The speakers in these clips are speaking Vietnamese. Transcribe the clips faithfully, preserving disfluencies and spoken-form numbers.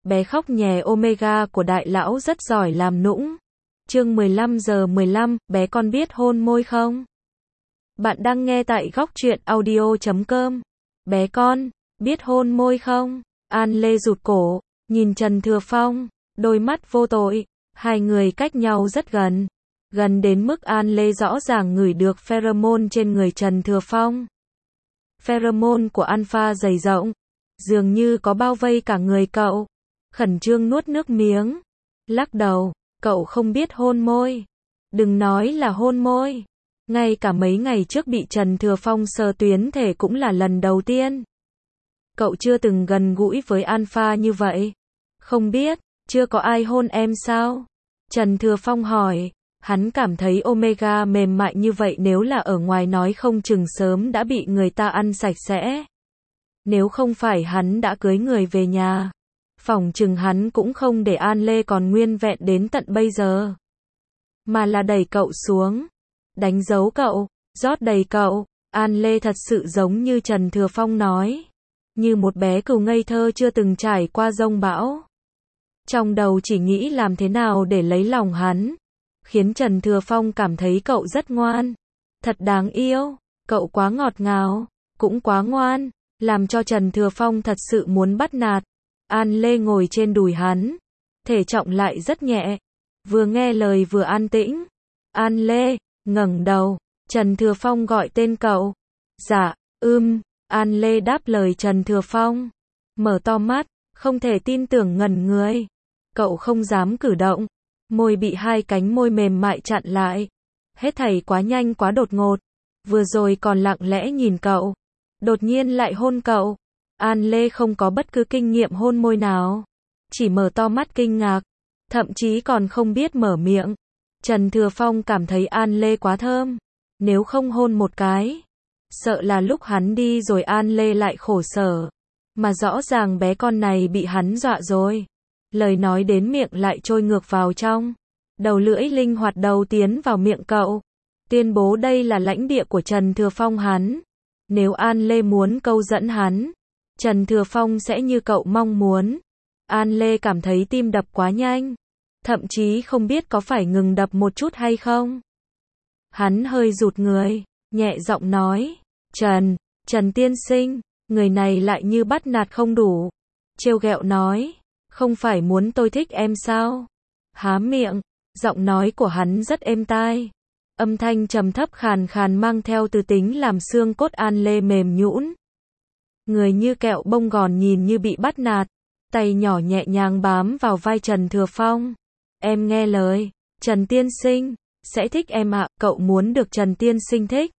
bé khóc nhè Omega của đại lão rất giỏi làm nũng. Chương mười lăm giờ mười lăm, bé con biết hôn môi không? Bạn đang nghe tại góc truyện audio chấm com. Bé con, biết hôn môi không? An Lê rụt cổ, nhìn Trần Thừa Phong, đôi mắt vô tội, hai người cách nhau rất gần. Gần đến mức An Lê rõ ràng ngửi được pheromone trên người Trần Thừa Phong. Pheromone của alpha dày rộng, dường như có bao vây cả người cậu. Khẩn trương nuốt nước miếng, lắc đầu, cậu không biết hôn môi. Đừng nói là hôn môi, ngay cả mấy ngày trước bị Trần Thừa Phong sờ tuyến thể cũng là lần đầu tiên. Cậu chưa từng gần gũi với alpha như vậy. Không biết, chưa có ai hôn em sao? Trần Thừa Phong hỏi. Hắn cảm thấy Omega mềm mại như vậy nếu là ở ngoài nói không chừng sớm đã bị người ta ăn sạch sẽ. Nếu không phải hắn đã cưới người về nhà, phỏng chừng hắn cũng không để An Lê còn nguyên vẹn đến tận bây giờ. Mà là đẩy cậu xuống, đánh dấu cậu, rót đầy cậu. An Lê thật sự giống như Trần Thừa Phong nói, như một bé cừu ngây thơ chưa từng trải qua giông bão. Trong đầu chỉ nghĩ làm thế nào để lấy lòng hắn, khiến Trần Thừa Phong cảm thấy cậu rất ngoan, thật đáng yêu, cậu quá ngọt ngào, cũng quá ngoan, làm cho Trần Thừa Phong thật sự muốn bắt nạt. An Lê ngồi trên đùi hắn, thể trọng lại rất nhẹ, vừa nghe lời vừa an tĩnh. An Lê, ngẩng đầu, Trần Thừa Phong gọi tên cậu. Dạ, ưm, An Lê đáp lời Trần Thừa Phong, mở to mắt, không thể tin tưởng ngẩn người. Cậu không dám cử động, môi bị hai cánh môi mềm mại chặn lại. Hết thảy quá nhanh quá đột ngột, vừa rồi còn lặng lẽ nhìn cậu, đột nhiên lại hôn cậu. An Lê không có bất cứ kinh nghiệm hôn môi nào, chỉ mở to mắt kinh ngạc, thậm chí còn không biết mở miệng. Trần Thừa Phong cảm thấy An Lê quá thơm, nếu không hôn một cái, sợ là lúc hắn đi rồi An Lê lại khổ sở. Mà rõ ràng bé con này bị hắn dọa rồi. Lời nói đến miệng lại trôi ngược vào trong. Đầu lưỡi linh hoạt đầu tiến vào miệng cậu, tuyên bố đây là lãnh địa của Trần Thừa Phong hắn. Nếu An Lê muốn câu dẫn hắn, Trần Thừa Phong sẽ như cậu mong muốn. An Lê cảm thấy tim đập quá nhanh, thậm chí không biết có phải ngừng đập một chút hay không. Hắn hơi rụt người, nhẹ giọng nói, Trần, Trần tiên sinh, người này lại như bắt nạt không đủ. Trêu ghẹo nói, không phải muốn tôi thích em sao? Há miệng, giọng nói của hắn rất êm tai. Âm thanh trầm thấp khàn khàn mang theo từ tính làm xương cốt An Lê mềm nhũn. Người như kẹo bông gòn nhìn như bị bắt nạt, tay nhỏ nhẹ nhàng bám vào vai Trần Thừa Phong. Em nghe lời, Trần tiên sinh, sẽ thích em ạ. Cậu muốn được Trần tiên sinh thích,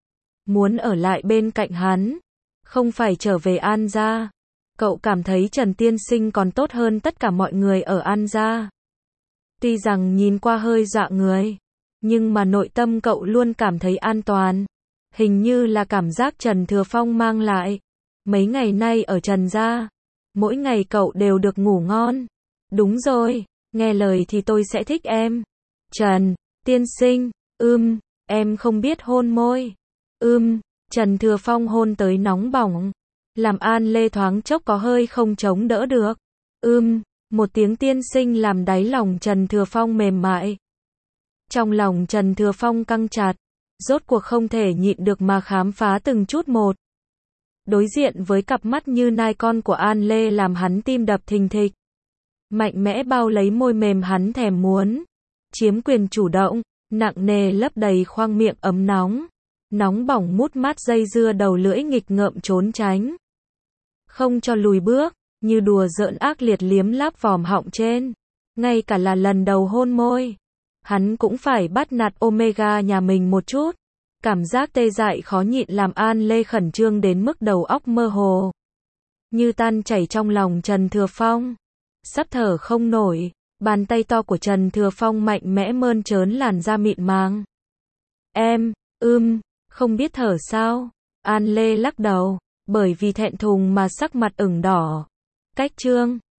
muốn ở lại bên cạnh hắn, không phải trở về An gia. Cậu cảm thấy Trần tiên sinh còn tốt hơn tất cả mọi người ở An gia. Tuy rằng nhìn qua hơi dọa người, nhưng mà nội tâm cậu luôn cảm thấy an toàn. Hình như là cảm giác Trần Thừa Phong mang lại. Mấy ngày nay ở Trần gia, mỗi ngày cậu đều được ngủ ngon. Đúng rồi, nghe lời thì tôi sẽ thích em. Trần, tiên sinh, ưm, em không biết hôn môi. Ưm, Trần Thừa Phong hôn tới nóng bỏng, làm An Lê thoáng chốc có hơi không chống đỡ được. Ưm, một tiếng tiên sinh làm đáy lòng Trần Thừa Phong mềm mại. Trong lòng Trần Thừa Phong căng chặt, rốt cuộc không thể nhịn được mà khám phá từng chút một. Đối diện với cặp mắt như nai con của An Lê làm hắn tim đập thình thịch. Mạnh mẽ bao lấy môi mềm hắn thèm muốn. Chiếm quyền chủ động, nặng nề lấp đầy khoang miệng ấm nóng. Nóng bỏng mút mát dây dưa đầu lưỡi nghịch ngợm trốn tránh. Không cho lùi bước, như đùa giỡn ác liệt liếm láp vòm họng trên. Ngay cả là lần đầu hôn môi, hắn cũng phải bắt nạt Omega nhà mình một chút. Cảm giác tê dại khó nhịn làm An Lê khẩn trương đến mức đầu óc mơ hồ, như tan chảy trong lòng Trần Thừa Phong. Sắp thở không nổi, bàn tay to của Trần Thừa Phong mạnh mẽ mơn trớn làn da mịn màng. Em, ưm, không biết thở sao? An Lê lắc đầu, bởi vì thẹn thùng mà sắc mặt ửng đỏ. Cách trương,